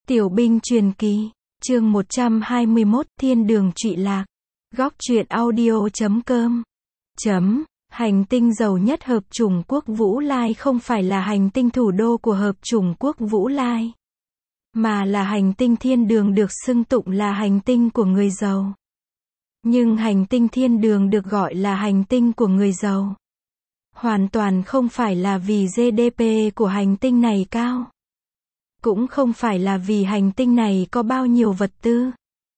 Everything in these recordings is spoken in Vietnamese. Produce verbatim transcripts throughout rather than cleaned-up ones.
Tiểu binh truyền kỳ, chương một trăm hai mươi mốt, Thiên đường trụy lạc. Góc truyện audio chấm com. Chấm, hành tinh giàu nhất hợp chủng quốc Vũ Lai không phải là hành tinh thủ đô của hợp chủng quốc Vũ Lai, mà là hành tinh thiên đường được xưng tụng là hành tinh của người giàu. Nhưng hành tinh thiên đường được gọi là hành tinh của người giàu hoàn toàn không phải là vì giê đê pê của hành tinh này cao. Cũng không phải là vì hành tinh này có bao nhiêu vật tư.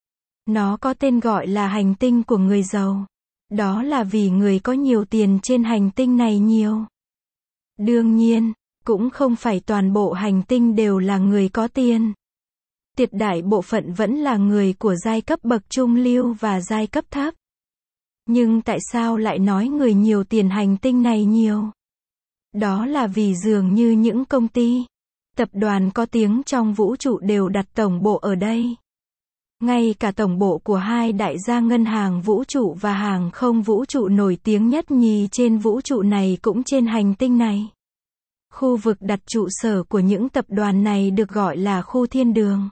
Nó có tên gọi là hành tinh của người giàu. Đó là vì người có nhiều tiền trên hành tinh này nhiều. Đương nhiên, cũng không phải toàn bộ hành tinh đều là người có tiền. Tuyệt đại bộ phận vẫn là người của giai cấp bậc trung lưu và giai cấp thấp. Nhưng tại sao lại nói người nhiều tiền hành tinh này nhiều? Đó là vì dường như những công ty, tập đoàn có tiếng trong vũ trụ đều đặt tổng bộ ở đây. Ngay cả tổng bộ của hai đại gia ngân hàng vũ trụ và hàng không vũ trụ nổi tiếng nhất nhì trên vũ trụ này cũng trên hành tinh này. Khu vực đặt trụ sở của những tập đoàn này được gọi là khu thiên đường.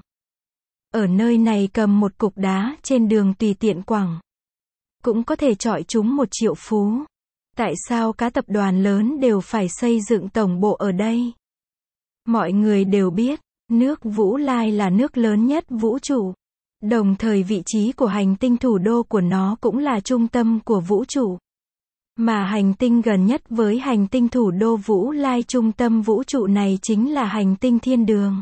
Ở nơi này cầm một cục đá trên đường tùy tiện quẳng, cũng có thể chọi chúng một triệu phú. Tại sao các tập đoàn lớn đều phải xây dựng tổng bộ ở đây? Mọi người đều biết, nước Vũ Lai là nước lớn nhất vũ trụ. Đồng thời vị trí của hành tinh thủ đô của nó cũng là trung tâm của vũ trụ. Mà hành tinh gần nhất với hành tinh thủ đô Vũ Lai trung tâm vũ trụ này chính là hành tinh thiên đường.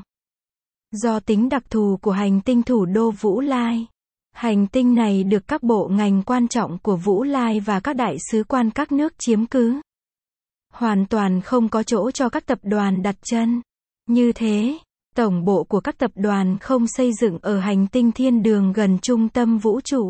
Do tính đặc thù của hành tinh thủ đô Vũ Lai, hành tinh này được các bộ ngành quan trọng của Vũ Lai và các đại sứ quan các nước chiếm cứ. Hoàn toàn không có chỗ cho các tập đoàn đặt chân. Như thế, tổng bộ của các tập đoàn không xây dựng ở hành tinh thiên đường gần trung tâm vũ trụ.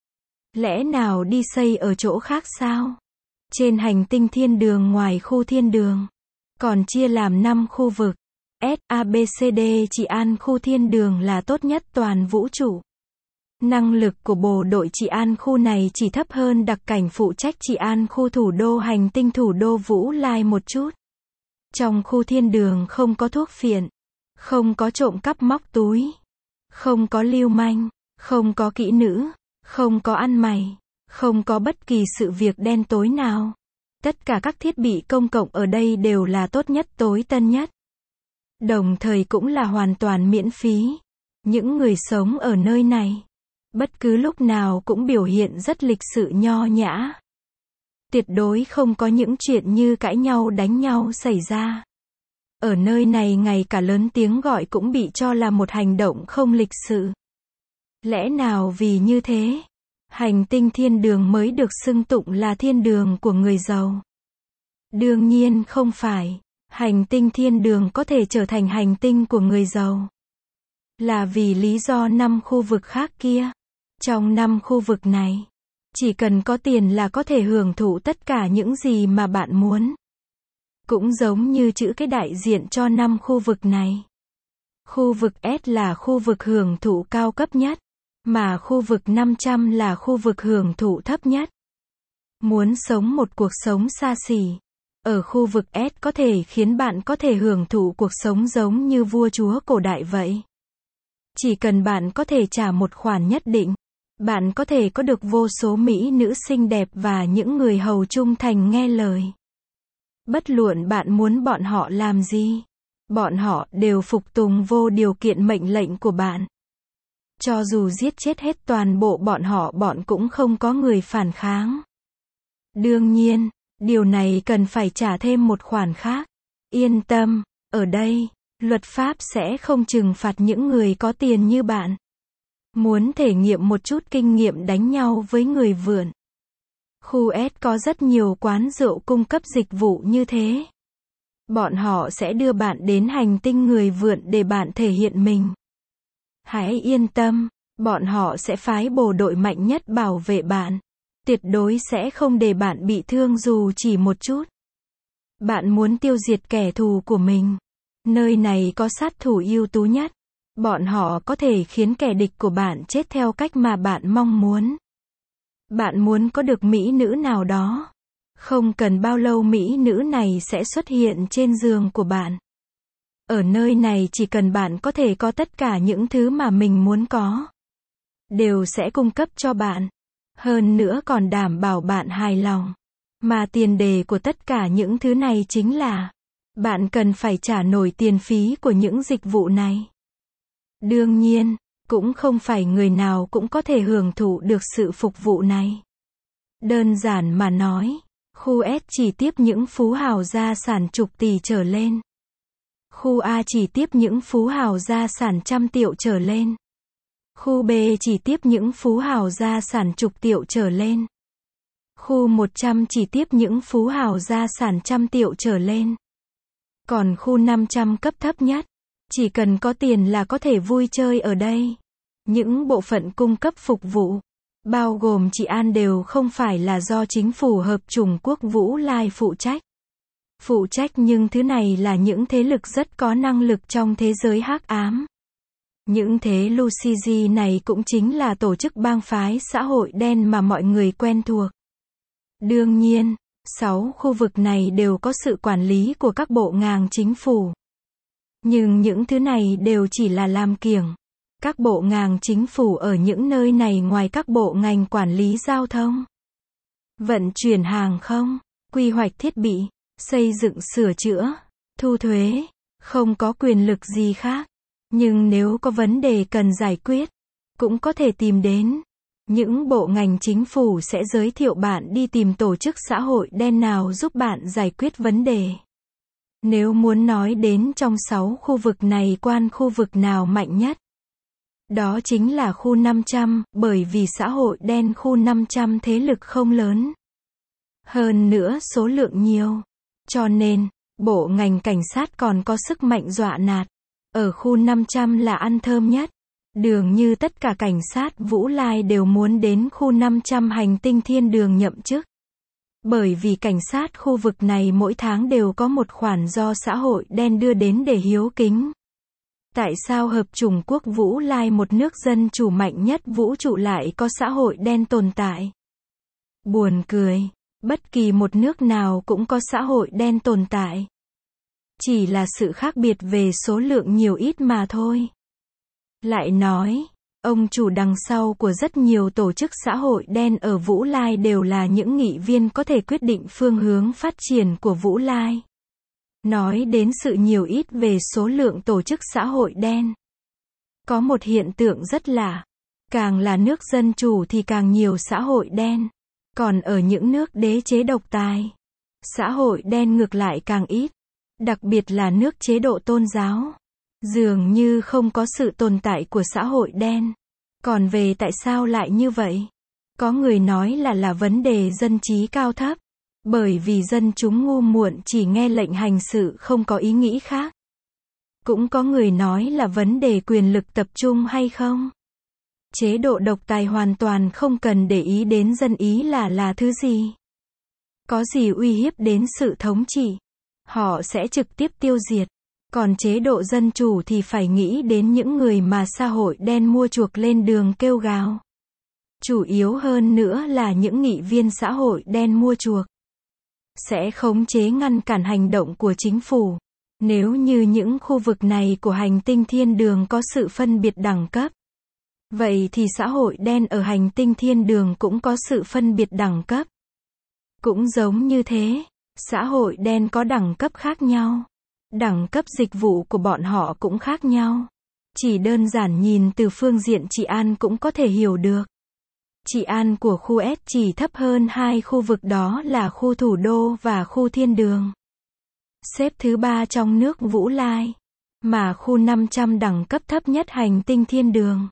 Lẽ nào đi xây ở chỗ khác sao? Trên hành tinh thiên đường ngoài khu thiên đường, còn chia làm năm khu vực. S, A, B, C, D, trị an khu thiên đường là tốt nhất toàn vũ trụ. Năng lực của bộ đội trị an khu này chỉ thấp hơn đặc cảnh phụ trách trị an khu thủ đô hành tinh thủ đô Vũ Lai một chút. Trong khu thiên đường không có thuốc phiện, không có trộm cắp móc túi, không có lưu manh, không có kỹ nữ, không có ăn mày, không có bất kỳ sự việc đen tối nào. Tất cả các thiết bị công cộng ở đây đều là tốt nhất tối tân nhất. Đồng thời cũng là hoàn toàn miễn phí. Những người sống ở nơi này, bất cứ lúc nào cũng biểu hiện rất lịch sự nho nhã. Tuyệt đối không có những chuyện như cãi nhau đánh nhau xảy ra. Ở nơi này ngay cả lớn tiếng gọi cũng bị cho là một hành động không lịch sự. Lẽ nào vì như thế, hành tinh thiên đường mới được xưng tụng là thiên đường của người giàu? Đương nhiên không phải. Hành tinh thiên đường có thể trở thành hành tinh của người giàu là vì lý do năm khu vực khác kia. Trong năm khu vực này, chỉ cần có tiền là có thể hưởng thụ tất cả những gì mà bạn muốn. Cũng giống như chữ cái đại diện cho năm khu vực này. Khu vực S là khu vực hưởng thụ cao cấp nhất, mà khu vực năm trăm là khu vực hưởng thụ thấp nhất. Muốn sống một cuộc sống xa xỉ, ở khu vực S có thể khiến bạn có thể hưởng thụ cuộc sống giống như vua chúa cổ đại vậy. Chỉ cần bạn có thể trả một khoản nhất định, bạn có thể có được vô số mỹ nữ xinh đẹp và những người hầu trung thành nghe lời. Bất luận bạn muốn bọn họ làm gì, bọn họ đều phục tùng vô điều kiện mệnh lệnh của bạn. Cho dù giết chết hết toàn bộ bọn họ, bọn cũng không có người phản kháng. Đương nhiên, điều này cần phải trả thêm một khoản khác. Yên tâm, ở đây, luật pháp sẽ không trừng phạt những người có tiền như bạn. Muốn thể nghiệm một chút kinh nghiệm đánh nhau với người vượn, khu S có rất nhiều quán rượu cung cấp dịch vụ như thế. Bọn họ sẽ đưa bạn đến hành tinh người vượn để bạn thể hiện mình. Hãy yên tâm, bọn họ sẽ phái bộ đội mạnh nhất bảo vệ bạn. Tuyệt đối sẽ không để bạn bị thương dù chỉ một chút. Bạn muốn tiêu diệt kẻ thù của mình. Nơi này có sát thủ ưu tú nhất. Bọn họ có thể khiến kẻ địch của bạn chết theo cách mà bạn mong muốn. Bạn muốn có được mỹ nữ nào đó. Không cần bao lâu mỹ nữ này sẽ xuất hiện trên giường của bạn. Ở nơi này chỉ cần bạn có thể có tất cả những thứ mà mình muốn có, đều sẽ cung cấp cho bạn. Hơn nữa còn đảm bảo bạn hài lòng. Mà tiền đề của tất cả những thứ này chính là bạn cần phải trả nổi tiền phí của những dịch vụ này. Đương nhiên, cũng không phải người nào cũng có thể hưởng thụ được sự phục vụ này. Đơn giản mà nói, khu S chỉ tiếp những phú hào gia sản chục tỷ trở lên. Khu A chỉ tiếp những phú hào gia sản trăm triệu trở lên. Khu B chỉ tiếp những phú hào gia sản chục triệu trở lên. Khu một trăm chỉ tiếp những phú hào gia sản trăm triệu trở lên. Còn khu năm trăm cấp thấp nhất, chỉ cần có tiền là có thể vui chơi ở đây. Những bộ phận cung cấp phục vụ, bao gồm trị an đều không phải là do chính phủ hợp chủng quốc Vũ Lai phụ trách. Phụ trách nhưng thứ này là những thế lực rất có năng lực trong thế giới hắc ám. Những thế Lucifer này cũng chính là tổ chức bang phái xã hội đen mà mọi người quen thuộc. Đương nhiên, sáu khu vực này đều có sự quản lý của các bộ ngành chính phủ. Nhưng những thứ này đều chỉ là làm kiểng. Các bộ ngành chính phủ ở những nơi này ngoài các bộ ngành quản lý giao thông, vận chuyển hàng không, quy hoạch thiết bị, xây dựng sửa chữa, thu thuế, không có quyền lực gì khác. Nhưng nếu có vấn đề cần giải quyết, cũng có thể tìm đến. Những bộ ngành chính phủ sẽ giới thiệu bạn đi tìm tổ chức xã hội đen nào giúp bạn giải quyết vấn đề. Nếu muốn nói đến trong sáu khu vực này quan khu vực nào mạnh nhất, đó chính là khu năm trăm, bởi vì xã hội đen khu năm trăm thế lực không lớn. Hơn nữa số lượng nhiều. Cho nên, bộ ngành cảnh sát còn có sức mạnh dọa nạt. Ở khu năm trăm là ăn thơm nhất. Dường như tất cả cảnh sát Vũ Lai đều muốn đến khu năm trăm hành tinh thiên đường nhậm chức. Bởi vì cảnh sát khu vực này mỗi tháng đều có một khoản do xã hội đen đưa đến để hiếu kính. Tại sao hợp chủng quốc Vũ Lai, một nước dân chủ mạnh nhất vũ trụ, lại có xã hội đen tồn tại? Buồn cười, bất kỳ một nước nào cũng có xã hội đen tồn tại. Chỉ là sự khác biệt về số lượng nhiều ít mà thôi. Lại nói, ông chủ đằng sau của rất nhiều tổ chức xã hội đen ở Vũ Lai đều là những nghị viên có thể quyết định phương hướng phát triển của Vũ Lai. Nói đến sự nhiều ít về số lượng tổ chức xã hội đen. Có một hiện tượng rất lạ. Càng là nước dân chủ thì càng nhiều xã hội đen. Còn ở những nước đế chế độc tài, xã hội đen ngược lại càng ít. Đặc biệt là nước chế độ tôn giáo. Dường như không có sự tồn tại của xã hội đen. Còn về tại sao lại như vậy? Có người nói là là vấn đề dân trí cao thấp. Bởi vì dân chúng ngu muộn chỉ nghe lệnh hành sự, không có ý nghĩ khác. Cũng có người nói là vấn đề quyền lực tập trung hay không. Chế độ độc tài hoàn toàn không cần để ý đến dân ý là là thứ gì. Có gì uy hiếp đến sự thống trị, họ sẽ trực tiếp tiêu diệt. Còn chế độ dân chủ thì phải nghĩ đến những người mà xã hội đen mua chuộc lên đường kêu gào. Chủ yếu hơn nữa là những nghị viên xã hội đen mua chuộc sẽ khống chế ngăn cản hành động của chính phủ. Nếu như những khu vực này của hành tinh thiên đường có sự phân biệt đẳng cấp, vậy thì xã hội đen ở hành tinh thiên đường cũng có sự phân biệt đẳng cấp. Cũng giống như thế, xã hội đen có đẳng cấp khác nhau. Đẳng cấp dịch vụ của bọn họ cũng khác nhau. Chỉ đơn giản nhìn từ phương diện trị an cũng có thể hiểu được. Trị an của khu S chỉ thấp hơn hai khu vực, đó là khu thủ đô và khu thiên đường. Xếp thứ ba trong nước Vũ Lai. Mà khu năm trăm đẳng cấp thấp nhất hành tinh thiên đường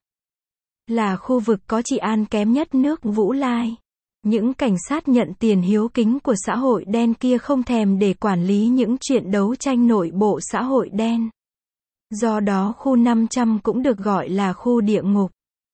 là khu vực có trị an kém nhất nước Vũ Lai. Những cảnh sát nhận tiền hiếu kính của xã hội đen kia không thèm để quản lý những chuyện đấu tranh nội bộ xã hội đen. Do đó khu năm trăm cũng được gọi là khu địa ngục.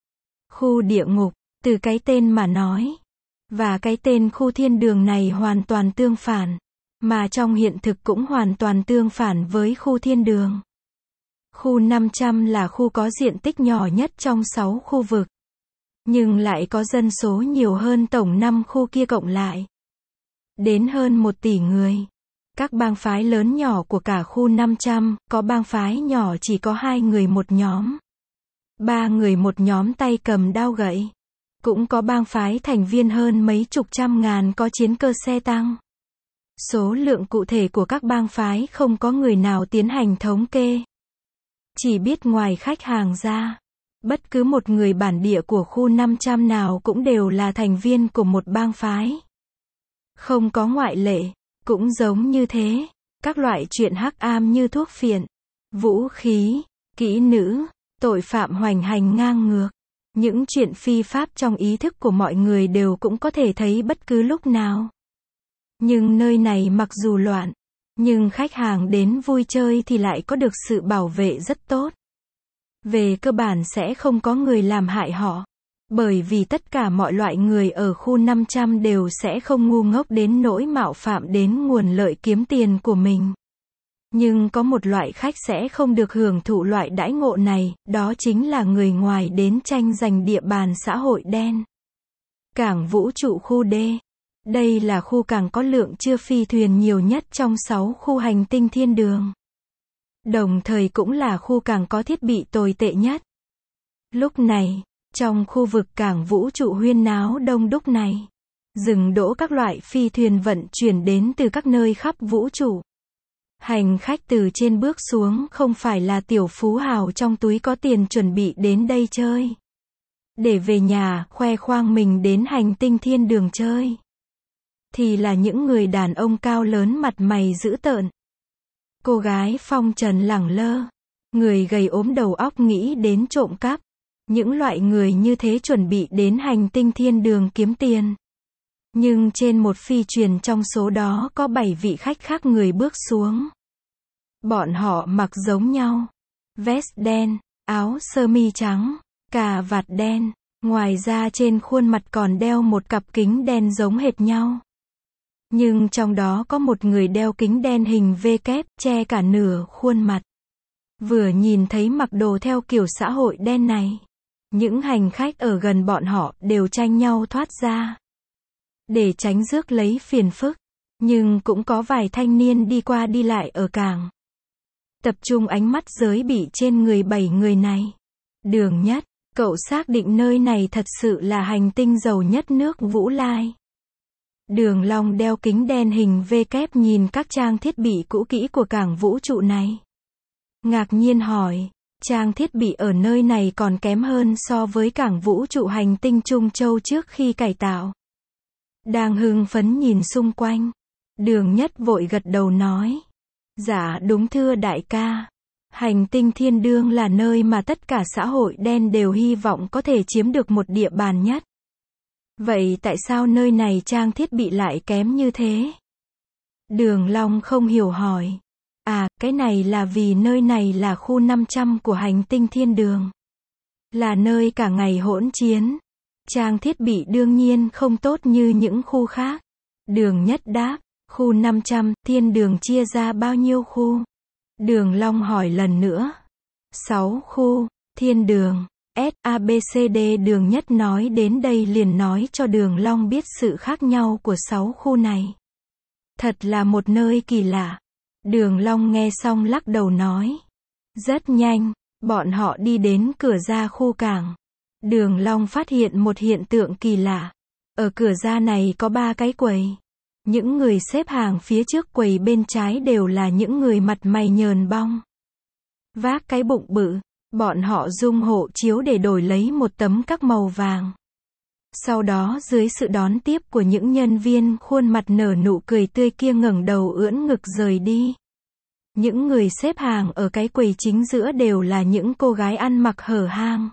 Khu địa ngục, từ cái tên mà nói, và cái tên khu thiên đường này hoàn toàn tương phản, mà trong hiện thực cũng hoàn toàn tương phản với khu thiên đường. Khu năm trăm là khu có diện tích nhỏ nhất trong sáu khu vực, nhưng lại có dân số nhiều hơn tổng năm khu kia cộng lại. Đến hơn một tỷ người. Các bang phái lớn nhỏ của cả khu năm trăm, có bang phái nhỏ chỉ có hai người một nhóm. Ba người một nhóm tay cầm đao gậy. Cũng có bang phái thành viên hơn mấy chục trăm ngàn có chiến cơ xe tăng. Số lượng cụ thể của các bang phái không có người nào tiến hành thống kê. Chỉ biết ngoài khách hàng ra, bất cứ một người bản địa của khu năm trăm nào cũng đều là thành viên của một bang phái. Không có ngoại lệ, cũng giống như thế, các loại chuyện hắc ám như thuốc phiện, vũ khí, kỹ nữ, tội phạm hoành hành ngang ngược. Những chuyện phi pháp trong ý thức của mọi người đều cũng có thể thấy bất cứ lúc nào. Nhưng nơi này mặc dù loạn, nhưng khách hàng đến vui chơi thì lại có được sự bảo vệ rất tốt. Về cơ bản sẽ không có người làm hại họ. Bởi vì tất cả mọi loại người ở khu năm trăm đều sẽ không ngu ngốc đến nỗi mạo phạm đến nguồn lợi kiếm tiền của mình. Nhưng có một loại khách sẽ không được hưởng thụ loại đãi ngộ này, đó chính là người ngoài đến tranh giành địa bàn xã hội đen. Cảng vũ trụ khu D. Đây là khu cảng có lượng chưa phi thuyền nhiều nhất trong sáu khu hành tinh thiên đường. Đồng thời cũng là khu cảng có thiết bị tồi tệ nhất. Lúc này, trong khu vực cảng vũ trụ huyên náo đông đúc này, dừng đỗ các loại phi thuyền vận chuyển đến từ các nơi khắp vũ trụ. Hành khách từ trên bước xuống không phải là tiểu phú hào trong túi có tiền chuẩn bị đến đây chơi. Để về nhà, khoe khoang mình đến hành tinh thiên đường chơi. Thì là những người đàn ông cao lớn mặt mày dữ tợn. Cô gái phong trần lẳng lơ. Người gầy ốm đầu óc nghĩ đến trộm cắp. Những loại người như thế chuẩn bị đến hành tinh thiên đường kiếm tiền. Nhưng trên một phi thuyền trong số đó có bảy vị khách khác người bước xuống. Bọn họ mặc giống nhau. Vest đen, áo sơ mi trắng, cà vạt đen. Ngoài ra trên khuôn mặt còn đeo một cặp kính đen giống hệt nhau. Nhưng trong đó có một người đeo kính đen hình V kép, che cả nửa khuôn mặt. Vừa nhìn thấy mặc đồ theo kiểu xã hội đen này, những hành khách ở gần bọn họ đều tranh nhau thoát ra. Để tránh rước lấy phiền phức. Nhưng cũng có vài thanh niên đi qua đi lại ở cảng. Tập trung ánh mắt giới bị trên người bảy người này. Đường Nhất, cậu xác định nơi này thật sự là hành tinh giàu nhất nước Vũ Lai. Đường Long đeo kính đen hình V kép nhìn các trang thiết bị cũ kỹ của cảng vũ trụ này. Ngạc nhiên hỏi, trang thiết bị ở nơi này còn kém hơn so với cảng vũ trụ hành tinh Trung Châu trước khi cải tạo. Đang hưng phấn nhìn xung quanh. Đường Nhất vội gật đầu nói. Dạ đúng thưa đại ca. Hành tinh thiên đương là nơi mà tất cả xã hội đen đều hy vọng có thể chiếm được một địa bàn nhất. Vậy tại sao nơi này trang thiết bị lại kém như thế? Đường Long không hiểu hỏi. À, cái này là vì nơi này là khu năm trăm của hành tinh thiên đường. Là nơi cả ngày hỗn chiến. Trang thiết bị đương nhiên không tốt như những khu khác. Đường Nhất đáp, khu năm trăm, thiên đường chia ra bao nhiêu khu? Đường Long hỏi lần nữa. sáu khu, thiên đường, S, A, B, C, D. Đường Nhất nói đến đây liền nói cho Đường Long biết sự khác nhau của sáu khu này. Thật là một nơi kỳ lạ. Đường Long nghe xong lắc đầu nói. Rất nhanh, bọn họ đi đến cửa ra khu cảng. Đường Long phát hiện một hiện tượng kỳ lạ. Ở cửa ra này có ba cái quầy. Những người xếp hàng phía trước quầy bên trái đều là những người mặt mày nhờn bong. Vác cái bụng bự. Bọn họ dùng hộ chiếu để đổi lấy một tấm các màu vàng. Sau đó dưới sự đón tiếp của những nhân viên khuôn mặt nở nụ cười tươi kia ngẩng đầu ưỡn ngực rời đi. Những người xếp hàng ở cái quầy chính giữa đều là những cô gái ăn mặc hở hang.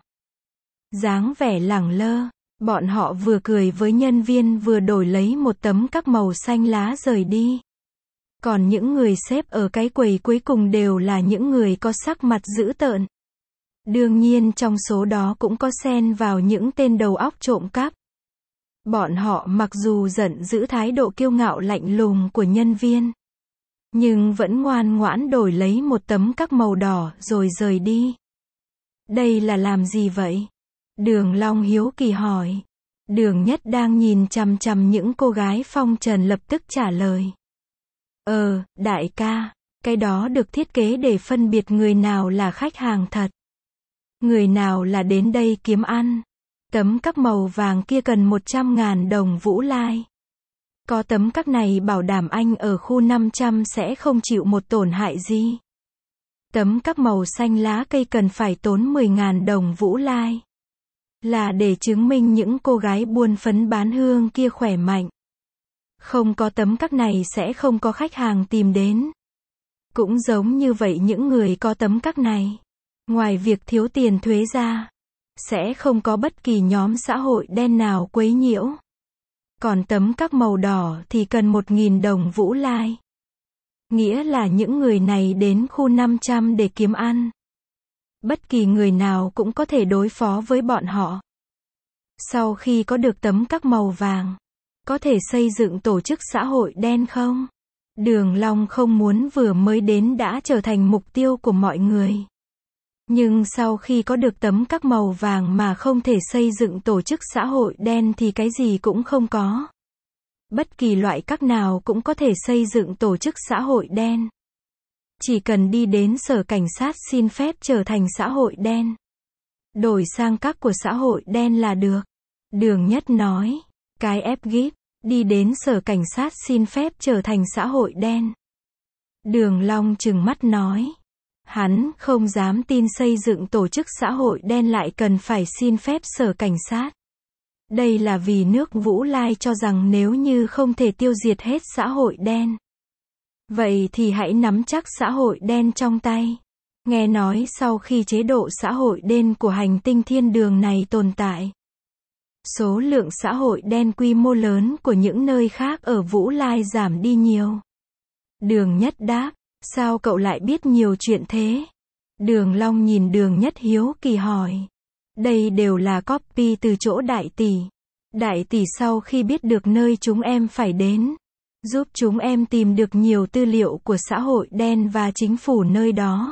Dáng vẻ lẳng lơ, bọn họ vừa cười với nhân viên vừa đổi lấy một tấm các màu xanh lá rời đi. Còn những người xếp ở cái quầy cuối cùng đều là những người có sắc mặt dữ tợn. Đương nhiên trong số đó cũng có xen vào những tên đầu óc trộm cắp. Bọn họ mặc dù giận giữ thái độ kiêu ngạo lạnh lùng của nhân viên, nhưng vẫn ngoan ngoãn đổi lấy một tấm các màu đỏ rồi rời đi. Đây là làm gì vậy? Đường Long hiếu kỳ hỏi. Đường Nhất đang nhìn chằm chằm những cô gái phong trần lập tức trả lời. Ờ, đại ca, cái đó được thiết kế để phân biệt người nào là khách hàng thật. Người nào là đến đây kiếm ăn. Tấm các màu vàng kia cần một trăm ngàn đồng Vũ Lai. Có tấm các này bảo đảm anh ở khu năm trăm sẽ không chịu một tổn hại gì. Tấm các màu xanh lá cây cần phải tốn mười ngàn đồng Vũ Lai. Là để chứng minh những cô gái buôn phấn bán hương kia khỏe mạnh. Không có tấm các này sẽ không có khách hàng tìm đến. Cũng giống như vậy những người có tấm các này, ngoài việc thiếu tiền thuế ra, sẽ không có bất kỳ nhóm xã hội đen nào quấy nhiễu. Còn tấm các màu đỏ thì cần một nghìn đồng Vũ Lai. Nghĩa là những người này đến khu năm trăm để kiếm ăn. Bất kỳ người nào cũng có thể đối phó với bọn họ. Sau khi có được tấm các màu vàng, có thể xây dựng tổ chức xã hội đen không? Đường Long không muốn vừa mới đến đã trở thành mục tiêu của mọi người. Nhưng sau khi có được tấm các màu vàng mà không thể xây dựng tổ chức xã hội đen thì cái gì cũng không có. Bất kỳ loại các nào cũng có thể xây dựng tổ chức xã hội đen. Chỉ cần đi đến sở cảnh sát xin phép trở thành xã hội đen. Đổi sang các của xã hội đen là được. Đường Nhất nói. Cái ép gíp, đi đến sở cảnh sát xin phép trở thành xã hội đen. Đường Long trừng mắt nói. Hắn không dám tin xây dựng tổ chức xã hội đen lại cần phải xin phép sở cảnh sát. Đây là vì nước Vũ Lai cho rằng nếu như không thể tiêu diệt hết xã hội đen. Vậy thì hãy nắm chắc xã hội đen trong tay. Nghe nói sau khi chế độ xã hội đen của hành tinh thiên đường này tồn tại, số lượng xã hội đen quy mô lớn của những nơi khác ở Vũ Lai giảm đi nhiều. Đường Nhất đáp, sao cậu lại biết nhiều chuyện thế? Đường Long nhìn Đường Nhất hiếu kỳ hỏi. Đây đều là copy từ chỗ đại tỷ. Đại tỷ sau khi biết được nơi chúng em phải đến, giúp chúng em tìm được nhiều tư liệu của xã hội đen và chính phủ nơi đó.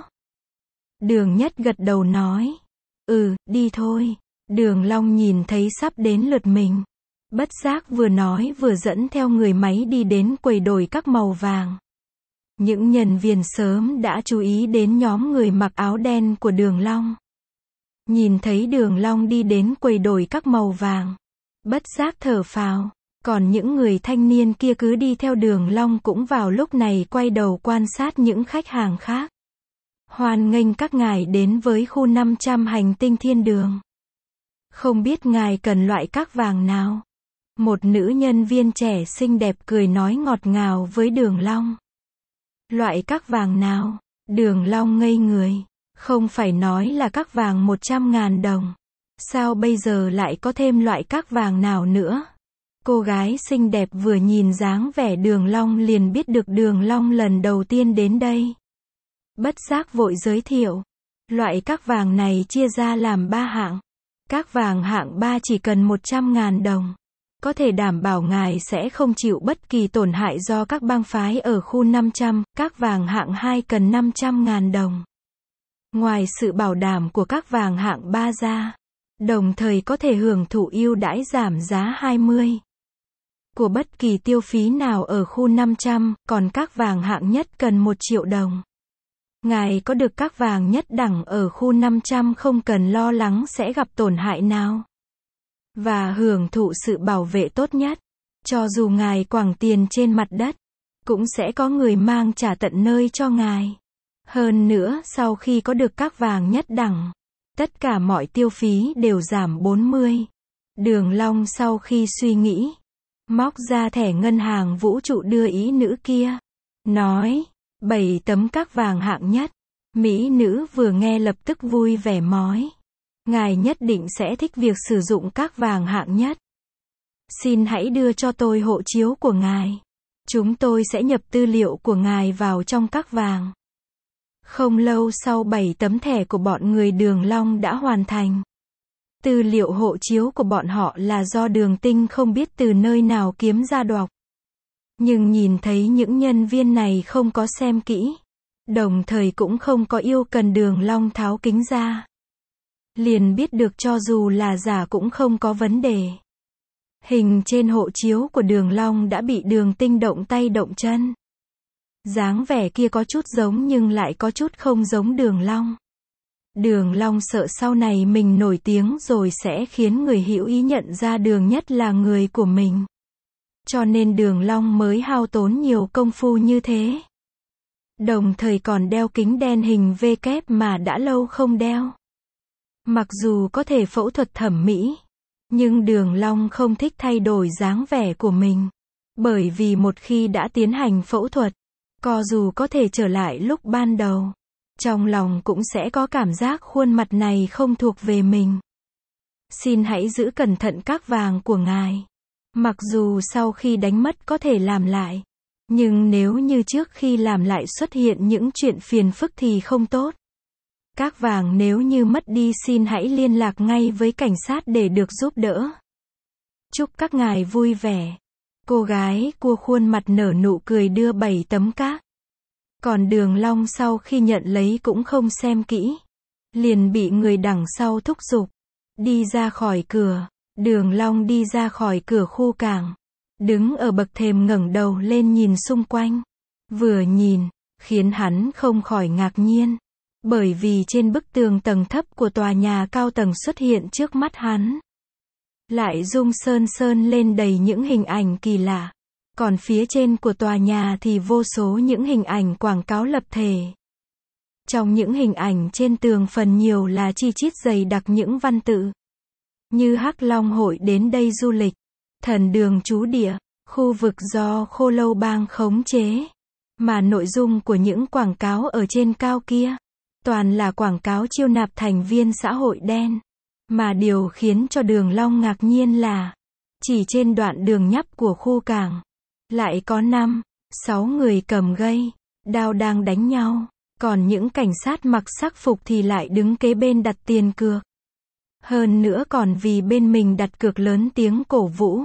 Đường Nhất gật đầu nói. Ừ, đi thôi. Đường Long nhìn thấy sắp đến lượt mình. Bất giác vừa nói vừa dẫn theo người máy đi đến quầy đổi các màu vàng. Những nhân viên sớm đã chú ý đến nhóm người mặc áo đen của Đường Long. Nhìn thấy Đường Long đi đến quầy đổi các màu vàng, bất giác thở phào. Còn những người thanh niên kia cứ đi theo Đường Long cũng vào lúc này quay đầu quan sát những khách hàng khác. Hoan nghênh các ngài đến với khu năm trăm hành tinh thiên đường. Không biết ngài cần loại các vàng nào? Một nữ nhân viên trẻ xinh đẹp cười nói ngọt ngào với Đường Long. Loại các vàng nào? Đường Long ngây người. Không phải nói là các vàng một trăm ngàn đồng. Sao bây giờ lại có thêm loại các vàng nào nữa? Cô gái xinh đẹp vừa nhìn dáng vẻ Đường Long liền biết được Đường Long lần đầu tiên đến đây. Bất giác vội giới thiệu. Loại các vàng này chia ra làm ba hạng. Các vàng hạng ba chỉ cần một trăm ngàn đồng. Có thể đảm bảo ngài sẽ không chịu bất kỳ tổn hại do các bang phái ở khu năm trăm. Các vàng hạng hai cần năm trăm ngàn đồng. Ngoài sự bảo đảm của các vàng hạng ba ra, đồng thời có thể hưởng thụ ưu đãi giảm giá hai mươi của bất kỳ tiêu phí nào ở khu năm trăm, còn các vàng hạng nhất cần một triệu đồng. Ngài có được các vàng nhất đẳng ở khu năm trăm không cần lo lắng sẽ gặp tổn hại nào. Và hưởng thụ sự bảo vệ tốt nhất. Cho dù ngài quẳng tiền trên mặt đất, cũng sẽ có người mang trả tận nơi cho ngài. Hơn nữa, sau khi có được các vàng nhất đẳng, tất cả mọi tiêu phí đều giảm bốn mươi. Đường Long sau khi suy nghĩ, móc ra thẻ ngân hàng vũ trụ đưa ý nữ kia. Nói, bảy tấm các vàng hạng nhất. Mỹ nữ vừa nghe lập tức vui vẻ mói. Ngài nhất định sẽ thích việc sử dụng các vàng hạng nhất. Xin hãy đưa cho tôi hộ chiếu của ngài. Chúng tôi sẽ nhập tư liệu của ngài vào trong các vàng. Không lâu sau bảy tấm thẻ của bọn người Đường Long đã hoàn thành. Tư liệu hộ chiếu của bọn họ là do Đường Tinh không biết từ nơi nào kiếm ra đọc. Nhưng nhìn thấy những nhân viên này không có xem kỹ, đồng thời cũng không có yêu cần Đường Long tháo kính ra. Liền biết được cho dù là giả cũng không có vấn đề. Hình trên hộ chiếu của Đường Long đã bị Đường Tinh động tay động chân. Dáng vẻ kia có chút giống nhưng lại có chút không giống Đường Long. Đường Long sợ sau này mình nổi tiếng rồi sẽ khiến người hữu ý nhận ra Đường Nhất là người của mình. Cho nên Đường Long mới hao tốn nhiều công phu như thế. Đồng thời còn đeo kính đen hình V kép mà đã lâu không đeo. Mặc dù có thể phẫu thuật thẩm mỹ, nhưng Đường Long không thích thay đổi dáng vẻ của mình. Bởi vì một khi đã tiến hành phẫu thuật, cho dù có thể trở lại lúc ban đầu, trong lòng cũng sẽ có cảm giác khuôn mặt này không thuộc về mình. Xin hãy giữ cẩn thận các vàng của ngài. Mặc dù sau khi đánh mất có thể làm lại, nhưng nếu như trước khi làm lại xuất hiện những chuyện phiền phức thì không tốt. Các vàng nếu như mất đi xin hãy liên lạc ngay với cảnh sát để được giúp đỡ. Chúc các ngài vui vẻ. Cô gái cua khuôn mặt nở nụ cười đưa bảy tấm cát. Còn Đường Long sau khi nhận lấy cũng không xem kỹ. Liền bị người đằng sau thúc giục. Đi ra khỏi cửa. Đường Long đi ra khỏi cửa khu cảng. Đứng ở bậc thềm ngẩng đầu lên nhìn xung quanh. Vừa nhìn, khiến hắn không khỏi ngạc nhiên. Bởi vì trên bức tường tầng thấp của tòa nhà cao tầng xuất hiện trước mắt hắn. Lại rung sơn sơn lên đầy những hình ảnh kỳ lạ. Còn phía trên của tòa nhà thì vô số những hình ảnh quảng cáo lập thể. Trong những hình ảnh trên tường phần nhiều là chi chít dày đặc những văn tự. Như Hắc Long hội đến đây du lịch. Thần đường trú địa. Khu vực do Khô Lâu Bang khống chế. Mà nội dung của những quảng cáo ở trên cao kia toàn là quảng cáo chiêu nạp thành viên xã hội đen. Mà điều khiến cho Đường Long ngạc nhiên là chỉ trên đoạn đường nhắp của khu cảng lại có năm, sáu người cầm gậy, đao đang đánh nhau. Còn những cảnh sát mặc sắc phục thì lại đứng kế bên đặt tiền cược. Hơn nữa còn vì bên mình đặt cược lớn tiếng cổ vũ.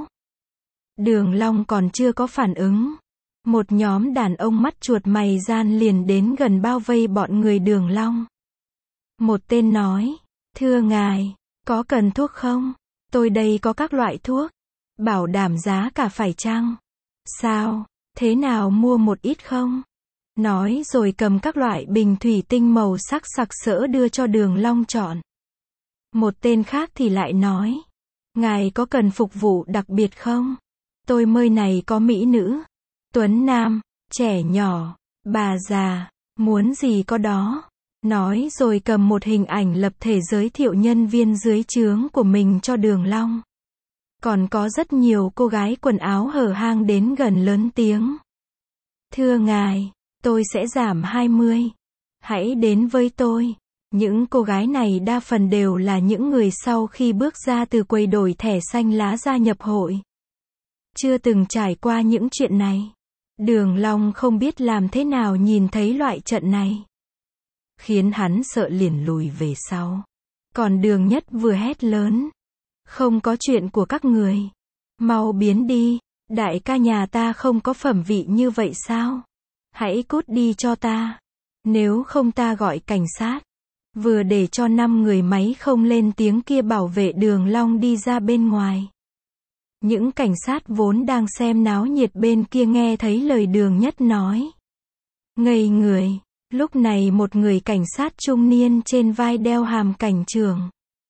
Đường Long còn chưa có phản ứng. Một nhóm đàn ông mắt chuột mày gian liền đến gần bao vây bọn người Đường Long. Một tên nói, thưa ngài, có cần thuốc không? Tôi đây có các loại thuốc. Bảo đảm giá cả phải chăng? Sao? Thế nào mua một ít không? Nói rồi cầm các loại bình thủy tinh màu sắc sặc sỡ đưa cho Đường Long chọn. Một tên khác thì lại nói, ngài có cần phục vụ đặc biệt không? Tôi mời này có mỹ nữ, tuấn nam, trẻ nhỏ, bà già, muốn gì có đó. Nói rồi cầm một hình ảnh lập thể giới thiệu nhân viên dưới trướng của mình cho Đường Long. Còn có rất nhiều cô gái quần áo hở hang đến gần lớn tiếng. Thưa ngài, tôi sẽ giảm hai mươi. Hãy đến với tôi. Những cô gái này đa phần đều là những người sau khi bước ra từ quầy đổi thẻ xanh lá gia nhập hội. Chưa từng trải qua những chuyện này. Đường Long không biết làm thế nào nhìn thấy loại trận này. Khiến hắn sợ liền lùi về sau. Còn Đường Nhất vừa hét lớn. Không có chuyện của các người. Mau biến đi. Đại ca nhà ta không có phẩm vị như vậy sao? Hãy cút đi cho ta. Nếu không ta gọi cảnh sát. Vừa để cho năm người máy không lên tiếng kia bảo vệ Đường Long đi ra bên ngoài. Những cảnh sát vốn đang xem náo nhiệt bên kia nghe thấy lời Đường Nhất nói. Ngây người. Lúc này một người cảnh sát trung niên trên vai đeo hàm cảnh trưởng.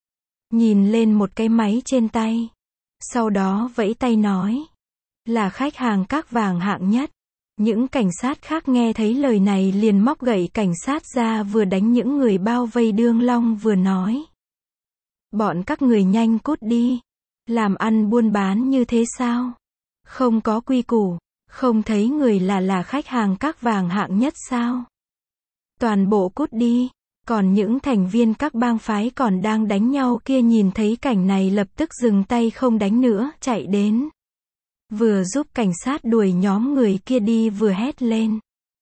Nhìn lên một cái máy trên tay. Sau đó vẫy tay nói. Là khách hàng các vàng hạng nhất. Những cảnh sát khác nghe thấy lời này liền móc gậy cảnh sát ra vừa đánh những người bao vây Đường Long vừa nói. Bọn các người nhanh cút đi. Làm ăn buôn bán như thế sao? Không có quy củ. Không thấy người là là khách hàng các vàng hạng nhất sao? Toàn bộ cút đi. Còn những thành viên các bang phái còn đang đánh nhau kia nhìn thấy cảnh này lập tức dừng tay không đánh nữa, chạy đến. Vừa giúp cảnh sát đuổi nhóm người kia đi vừa hét lên.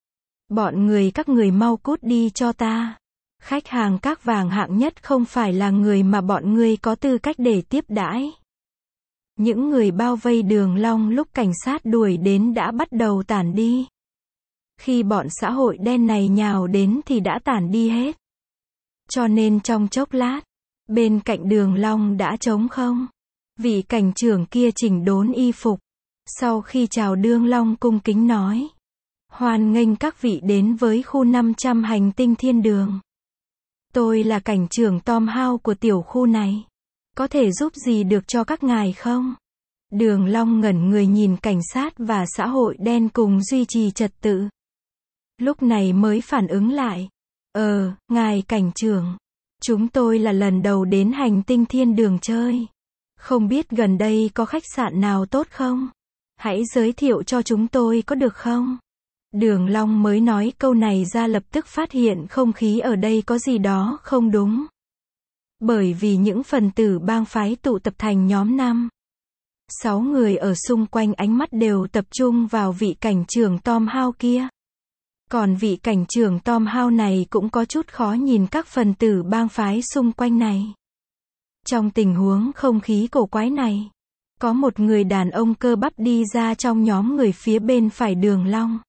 Bọn người các người mau cút đi cho ta. Khách hàng các vàng hạng nhất không phải là người mà bọn ngươi có tư cách để tiếp đãi. Những người bao vây Đường Long lúc cảnh sát đuổi đến đã bắt đầu tản đi. Khi bọn xã hội đen này nhào đến thì đã tản đi hết. Cho nên trong chốc lát, bên cạnh Đường Long đã trống không. Vị cảnh trưởng kia chỉnh đốn y phục. Sau khi chào Đường Long cung kính nói. Hoan nghênh các vị đến với khu năm trăm hành tinh thiên đường. Tôi là cảnh trưởng Tom House của tiểu khu này. Có thể giúp gì được cho các ngài không? Đường Long ngẩn người nhìn cảnh sát và xã hội đen cùng duy trì trật tự. Lúc này mới phản ứng lại. Ờ, ngài cảnh trưởng. Chúng tôi là lần đầu đến hành tinh thiên đường chơi. Không biết gần đây có khách sạn nào tốt không? Hãy giới thiệu cho chúng tôi có được không? Đường Long mới nói câu này ra lập tức phát hiện không khí ở đây có gì đó không đúng. Bởi vì những phần tử bang phái tụ tập thành nhóm năm, sáu người ở xung quanh ánh mắt đều tập trung vào vị cảnh trưởng Tom House kia. Còn vị cảnh trưởng Tom House này cũng có chút khó nhìn các phần tử bang phái xung quanh này. Trong tình huống không khí cổ quái này, có một người đàn ông cơ bắp đi ra trong nhóm người phía bên phải Đường Long.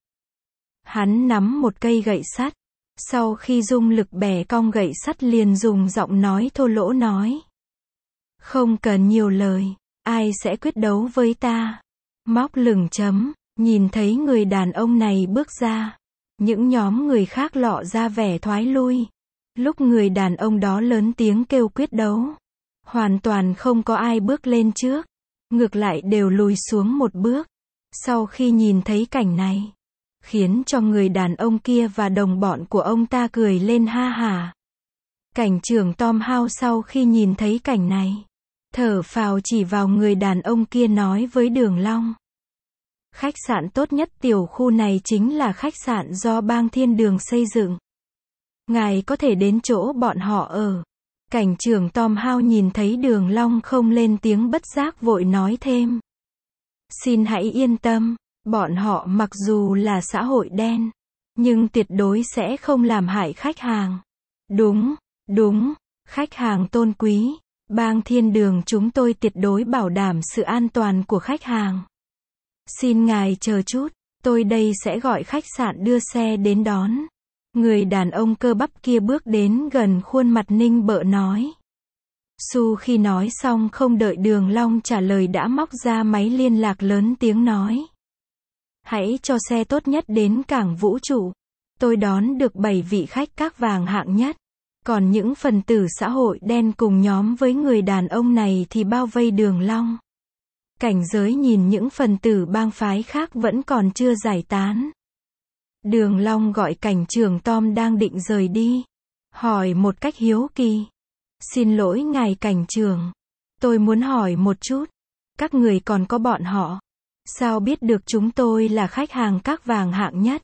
Hắn nắm một cây gậy sắt. Sau khi dung lực bẻ cong gậy sắt liền dùng giọng nói thô lỗ nói. Không cần nhiều lời, ai sẽ quyết đấu với ta? Móc lửng chấm, nhìn thấy người đàn ông này bước ra. Những nhóm người khác lọ ra vẻ thoái lui. Lúc người đàn ông đó lớn tiếng kêu quyết đấu, hoàn toàn không có ai bước lên trước. Ngược lại đều lùi xuống một bước. Sau khi nhìn thấy cảnh này, khiến cho người đàn ông kia và đồng bọn của ông ta cười lên ha hả. Cảnh trưởng Tom House sau khi nhìn thấy cảnh này, thở phào chỉ vào người đàn ông kia nói với Đường Long. Khách sạn tốt nhất tiểu khu này chính là khách sạn do bang thiên đường xây dựng. Ngài có thể đến chỗ bọn họ ở. Cảnh trưởng Tom House nhìn thấy Đường Long không lên tiếng bất giác vội nói thêm. Xin hãy yên tâm. Bọn họ mặc dù là xã hội đen, nhưng tuyệt đối sẽ không làm hại khách hàng. Đúng, đúng, khách hàng tôn quý, bang thiên đường chúng tôi tuyệt đối bảo đảm sự an toàn của khách hàng. Xin ngài chờ chút, tôi đây sẽ gọi khách sạn đưa xe đến đón. Người đàn ông cơ bắp kia bước đến gần khuôn mặt ninh bợ nói. Su khi nói xong không đợi Đường Long trả lời đã móc ra máy liên lạc lớn tiếng nói. Hãy cho xe tốt nhất đến cảng vũ trụ. Tôi đón được bảy vị khách các vàng hạng nhất. Còn những phần tử xã hội đen cùng nhóm với người đàn ông này thì bao vây Đường Long. Cảnh giới nhìn những phần tử bang phái khác vẫn còn chưa giải tán. Đường Long gọi cảnh trưởng Tom đang định rời đi. Hỏi một cách hiếu kỳ. Xin lỗi ngài cảnh trưởng. Tôi muốn hỏi một chút. Các người còn có bọn họ. Sao biết được chúng tôi là khách hàng các vàng hạng nhất?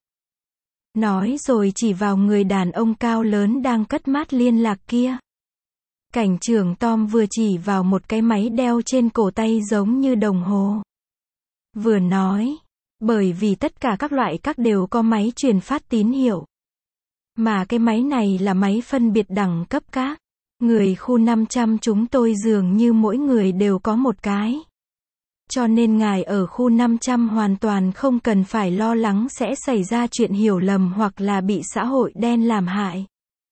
Nói rồi chỉ vào người đàn ông cao lớn đang cất mát liên lạc kia. Cảnh trưởng Tom vừa chỉ vào một cái máy đeo trên cổ tay giống như đồng hồ. Vừa nói, bởi vì tất cả các loại các đều có máy truyền phát tín hiệu. Mà cái máy này là máy phân biệt đẳng cấp các. Người khu năm trăm chúng tôi dường như mỗi người đều có một cái. Cho nên ngài ở khu năm trăm hoàn toàn không cần phải lo lắng sẽ xảy ra chuyện hiểu lầm hoặc là bị xã hội đen làm hại.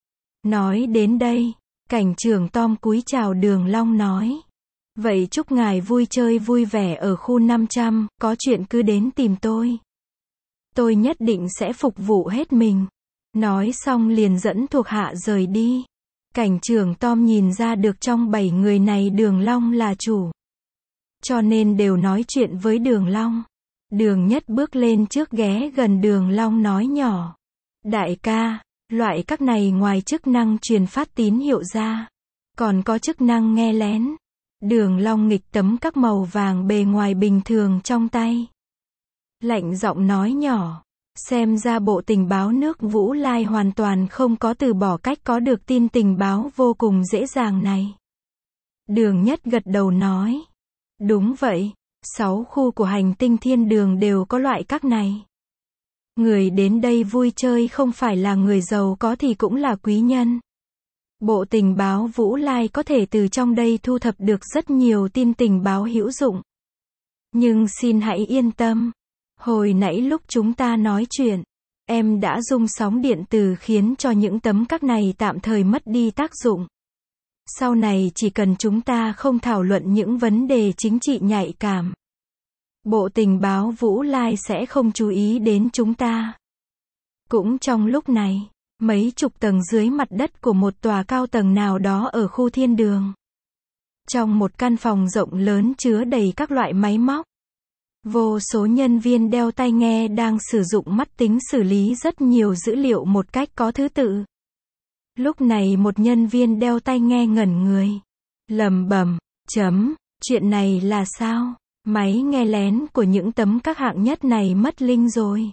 Nói đến đây, cảnh trưởng Tom cúi chào Đường Long nói. Vậy chúc ngài vui chơi vui vẻ ở khu năm trăm, có chuyện cứ đến tìm tôi. Tôi nhất định sẽ phục vụ hết mình. Nói xong liền dẫn thuộc hạ rời đi. Cảnh trưởng Tom nhìn ra được trong bảy người này Đường Long là chủ. Cho nên đều nói chuyện với Đường Long. Đường Nhất bước lên trước ghé gần Đường Long nói nhỏ. Đại ca, loại các này ngoài chức năng truyền phát tín hiệu ra, còn có chức năng nghe lén. Đường Long nghịch tấm các màu vàng bề ngoài bình thường trong tay. Lạnh giọng nói nhỏ. Xem ra bộ tình báo nước Vũ Lai hoàn toàn không có từ bỏ cách có được tin tình báo vô cùng dễ dàng này. Đường Nhất gật đầu nói. Đúng vậy, sáu khu của hành tinh thiên đường đều có loại các này. Người đến đây vui chơi không phải là người giàu có thì cũng là quý nhân. Bộ tình báo Vũ Lai có thể từ trong đây thu thập được rất nhiều tin tình báo hữu dụng. Nhưng xin hãy yên tâm. Hồi nãy lúc chúng ta nói chuyện, em đã dùng sóng điện từ khiến cho những tấm các này tạm thời mất đi tác dụng. Sau này chỉ cần chúng ta không thảo luận những vấn đề chính trị nhạy cảm, Bộ tình báo Vũ Lai sẽ không chú ý đến chúng ta. Cũng trong lúc này, mấy chục tầng dưới mặt đất của một tòa cao tầng nào đó ở khu thiên đường. Trong một căn phòng rộng lớn chứa đầy các loại máy móc. Vô số nhân viên đeo tai nghe đang sử dụng mắt tính xử lý rất nhiều dữ liệu một cách có thứ tự. Lúc này một nhân viên đeo tai nghe ngẩn người. Lẩm bẩm, chấm, chuyện này là sao? Máy nghe lén của những tấm các hạng nhất này mất linh rồi.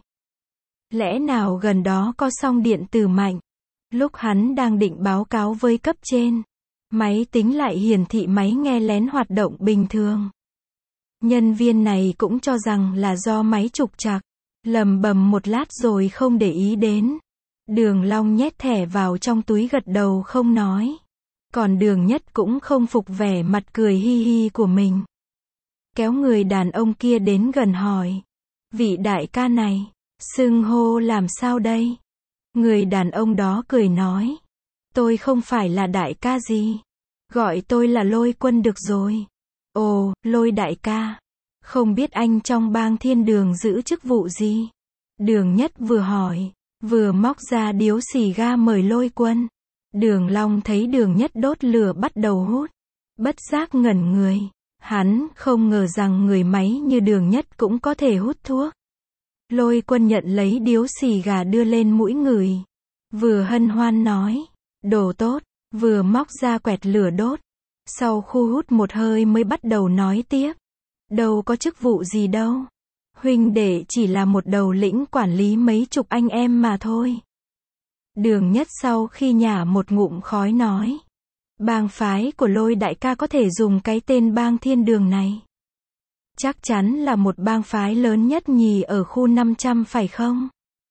Lẽ nào gần đó có sóng điện tử mạnh? Lúc hắn đang định báo cáo với cấp trên, máy tính lại hiển thị máy nghe lén hoạt động bình thường. Nhân viên này cũng cho rằng là do máy trục trặc, lầm bầm một lát rồi không để ý đến. Đường Long nhét thẻ vào trong túi gật đầu không nói. Còn Đường Nhất cũng không phục vẻ mặt cười hi hi của mình. Kéo người đàn ông kia đến gần hỏi. Vị đại ca này, xưng hô làm sao đây? Người đàn ông đó cười nói. Tôi không phải là đại ca gì. Gọi tôi là Lôi Quân được rồi. Ồ, Lôi đại ca. Không biết anh trong bang thiên đường giữ chức vụ gì? Đường Nhất vừa hỏi, vừa móc ra điếu xì ga mời Lôi Quân. Đường Long thấy Đường Nhất đốt lửa bắt đầu hút. Bất giác ngẩn người. Hắn không ngờ rằng người máy như Đường Nhất cũng có thể hút thuốc. Lôi Quân nhận lấy điếu xì gà đưa lên mũi ngửi. Vừa hân hoan nói. Đồ tốt. Vừa móc ra quẹt lửa đốt. Sau khu hút một hơi mới bắt đầu nói tiếp. Đâu có chức vụ gì đâu. Huynh đệ chỉ là một đầu lĩnh quản lý mấy chục anh em mà thôi. Đường Nhất sau khi nhả một ngụm khói nói. Bang phái của Lôi đại ca có thể dùng cái tên bang thiên đường này. Chắc chắn là một bang phái lớn nhất nhì ở khu năm trăm phải không?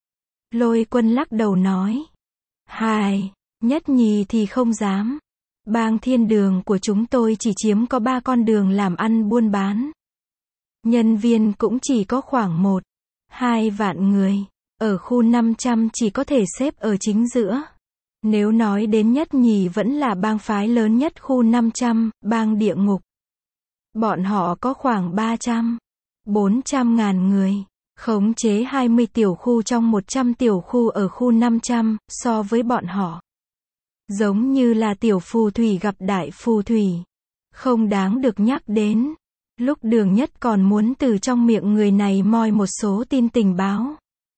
Lôi Quân lắc đầu nói. Hài, nhất nhì thì không dám. Bang thiên đường của chúng tôi chỉ chiếm có ba con đường làm ăn buôn bán. Nhân viên cũng chỉ có khoảng một, hai vạn người. Ở khu năm trăm chỉ có thể xếp ở chính giữa. Nếu nói đến nhất nhì vẫn là bang phái lớn nhất khu năm trăm, bang địa ngục. Bọn họ có khoảng ba trăm, bốn trăm ngàn người. Khống chế hai mươi tiểu khu trong một trăm tiểu khu ở khu năm trăm, so với bọn họ. Giống như là tiểu phù thủy gặp đại phù thủy. Không đáng được nhắc đến. Lúc Đường Nhất còn muốn từ trong miệng người này moi một số tin tình báo.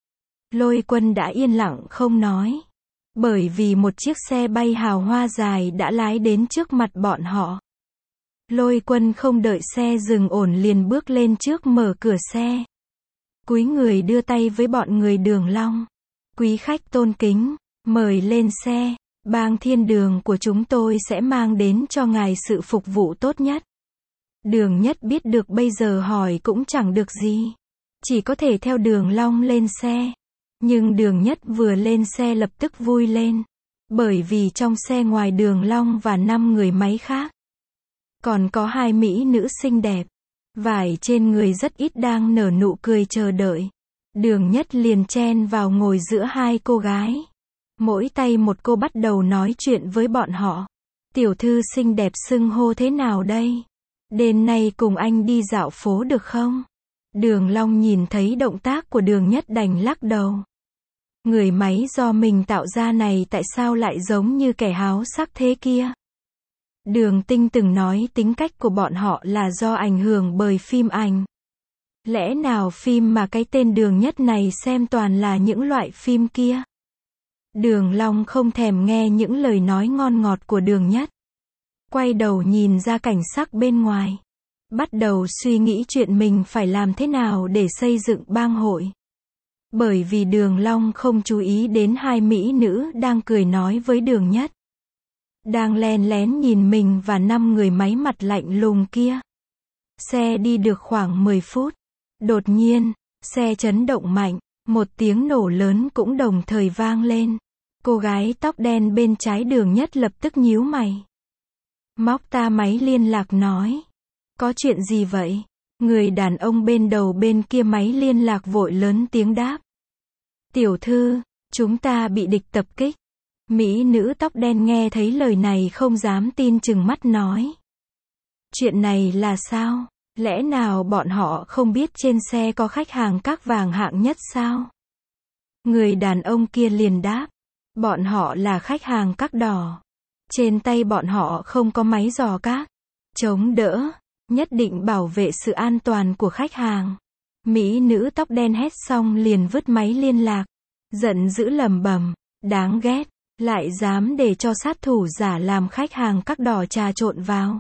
Lôi Quân đã yên lặng không nói. Bởi vì một chiếc xe bay hào hoa dài đã lái đến trước mặt bọn họ. Lôi Quân không đợi xe dừng ổn liền bước lên trước mở cửa xe. Cúi người đưa tay với bọn người Đường Long. Quý khách tôn kính, mời lên xe. Bang thiên đường của chúng tôi sẽ mang đến cho ngài sự phục vụ tốt nhất. Đường Nhất biết được bây giờ hỏi cũng chẳng được gì. Chỉ có thể theo Đường Long lên xe. Nhưng Đường Nhất vừa lên xe lập tức vui lên. Bởi vì trong xe ngoài Đường Long và năm người máy khác. Còn có hai mỹ nữ xinh đẹp. Vải trên người rất ít đang nở nụ cười chờ đợi. Đường Nhất liền chen vào ngồi giữa hai cô gái. Mỗi tay một cô bắt đầu nói chuyện với bọn họ. Tiểu thư xinh đẹp xưng hô thế nào đây? Đêm nay cùng anh đi dạo phố được không? Đường Long nhìn thấy động tác của Đường Nhất đành lắc đầu. Người máy do mình tạo ra này tại sao lại giống như kẻ háo sắc thế kia? Đường Tinh từng nói tính cách của bọn họ là do ảnh hưởng bởi phim ảnh. Lẽ nào phim mà cái tên Đường Nhất này xem toàn là những loại phim kia? Đường Long không thèm nghe những lời nói ngon ngọt của Đường Nhất. Quay đầu nhìn ra cảnh sắc bên ngoài. Bắt đầu suy nghĩ chuyện mình phải làm thế nào để xây dựng bang hội. Bởi vì Đường Long không chú ý đến hai mỹ nữ đang cười nói với Đường Nhất. Đang len lén nhìn mình và năm người máy mặt lạnh lùng kia. Xe đi được khoảng mười phút. Đột nhiên, xe chấn động mạnh. Một tiếng nổ lớn cũng đồng thời vang lên. Cô gái tóc đen bên trái Đường Nhất lập tức nhíu mày. Móc ta máy liên lạc nói. Có chuyện gì vậy? Người đàn ông bên đầu bên kia máy liên lạc vội lớn tiếng đáp. Tiểu thư, chúng ta bị địch tập kích. Mỹ nữ tóc đen nghe thấy lời này không dám tin chừng mắt nói. Chuyện này là sao? Lẽ nào bọn họ không biết trên xe có khách hàng các vàng hạng nhất sao? Người đàn ông kia liền đáp. Bọn họ là khách hàng các đỏ. Trên tay bọn họ không có máy dò cát. Chống đỡ. Nhất định bảo vệ sự an toàn của khách hàng. Mỹ nữ tóc đen hét xong liền vứt máy liên lạc. Giận dữ lầm bầm. Đáng ghét. Lại dám để cho sát thủ giả làm khách hàng các đỏ trà trộn vào.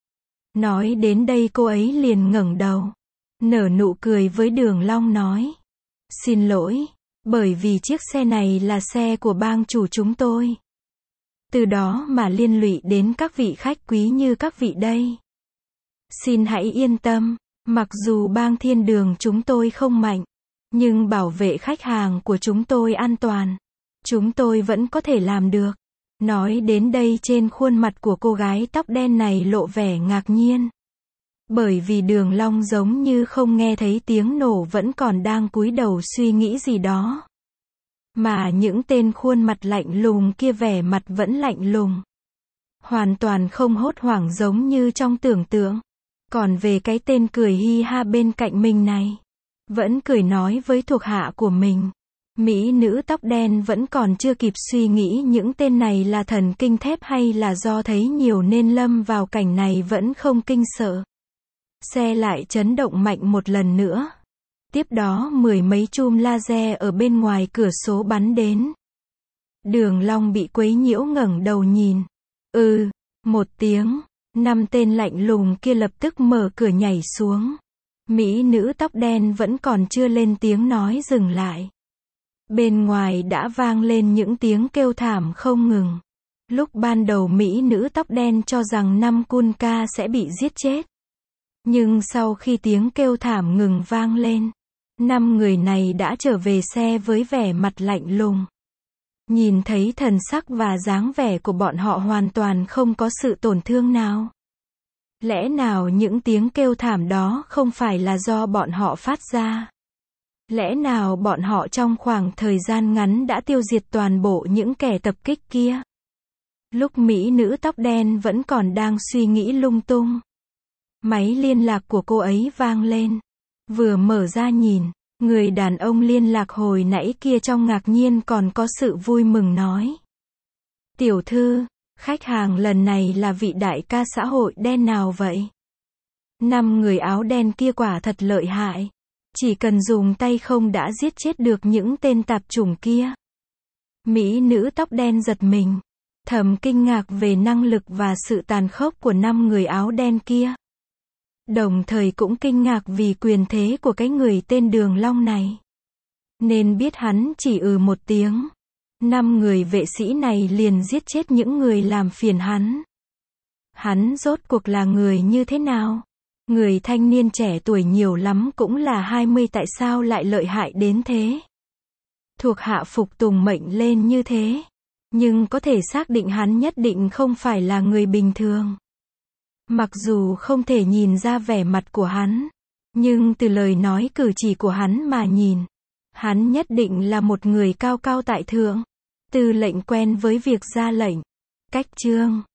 Nói đến đây cô ấy liền ngẩng đầu. Nở nụ cười với Đường Long nói. Xin lỗi. Bởi vì chiếc xe này là xe của bang chủ chúng tôi. Từ đó mà liên lụy đến các vị khách quý như các vị đây. Xin hãy yên tâm. Mặc dù bang Thiên Đường chúng tôi không mạnh. Nhưng bảo vệ khách hàng của chúng tôi an toàn. Chúng tôi vẫn có thể làm được. Nói đến đây trên khuôn mặt của cô gái tóc đen này lộ vẻ ngạc nhiên. Bởi vì Đường Long giống như không nghe thấy tiếng nổ vẫn còn đang cúi đầu suy nghĩ gì đó. Mà những tên khuôn mặt lạnh lùng kia vẻ mặt vẫn lạnh lùng. Hoàn toàn không hốt hoảng giống như trong tưởng tượng. Còn về cái tên cười hi ha bên cạnh mình này. Vẫn cười nói với thuộc hạ của mình. Mỹ nữ tóc đen vẫn còn chưa kịp suy nghĩ những tên này là thần kinh thép hay là do thấy nhiều nên lâm vào cảnh này vẫn không kinh sợ. Xe lại chấn động mạnh một lần nữa. Tiếp đó mười mấy chùm laser ở bên ngoài cửa sổ bắn đến. Đường Long bị quấy nhiễu ngẩng đầu nhìn. Ừ, một tiếng, năm tên lạnh lùng kia lập tức mở cửa nhảy xuống. Mỹ nữ tóc đen vẫn còn chưa lên tiếng nói dừng lại. Bên ngoài đã vang lên những tiếng kêu thảm không ngừng. Lúc ban đầu Mỹ nữ tóc đen cho rằng năm cun ca sẽ bị giết chết. Nhưng sau khi tiếng kêu thảm ngừng vang lên, năm người này đã trở về xe với vẻ mặt lạnh lùng. Nhìn thấy thần sắc và dáng vẻ của bọn họ hoàn toàn không có sự tổn thương nào. Lẽ nào những tiếng kêu thảm đó không phải là do bọn họ phát ra? Lẽ nào bọn họ trong khoảng thời gian ngắn đã tiêu diệt toàn bộ những kẻ tập kích kia? Lúc Mỹ nữ tóc đen vẫn còn đang suy nghĩ lung tung. Máy liên lạc của cô ấy vang lên. Vừa mở ra nhìn, người đàn ông liên lạc hồi nãy kia trong ngạc nhiên còn có sự vui mừng nói. Tiểu thư, khách hàng lần này là vị đại ca xã hội đen nào vậy? Năm người áo đen kia quả thật lợi hại. Chỉ cần dùng tay không đã giết chết được những tên tạp chủng kia. Mỹ nữ tóc đen giật mình. Thầm kinh ngạc về năng lực và sự tàn khốc của năm người áo đen kia. Đồng thời cũng kinh ngạc vì quyền thế của cái người tên Đường Long này. Nên biết hắn chỉ ừ một tiếng. Năm người vệ sĩ này liền giết chết những người làm phiền hắn. Hắn rốt cuộc là người như thế nào? Người thanh niên trẻ tuổi nhiều lắm cũng là hai mươi tại sao lại lợi hại đến thế? Thuộc hạ phục tùng mệnh lên như thế. Nhưng có thể xác định hắn nhất định không phải là người bình thường. Mặc dù không thể nhìn ra vẻ mặt của hắn, nhưng từ lời nói cử chỉ của hắn mà nhìn, hắn nhất định là một người cao cao tại thượng. Tư lệnh quen với việc ra lệnh. Cách chương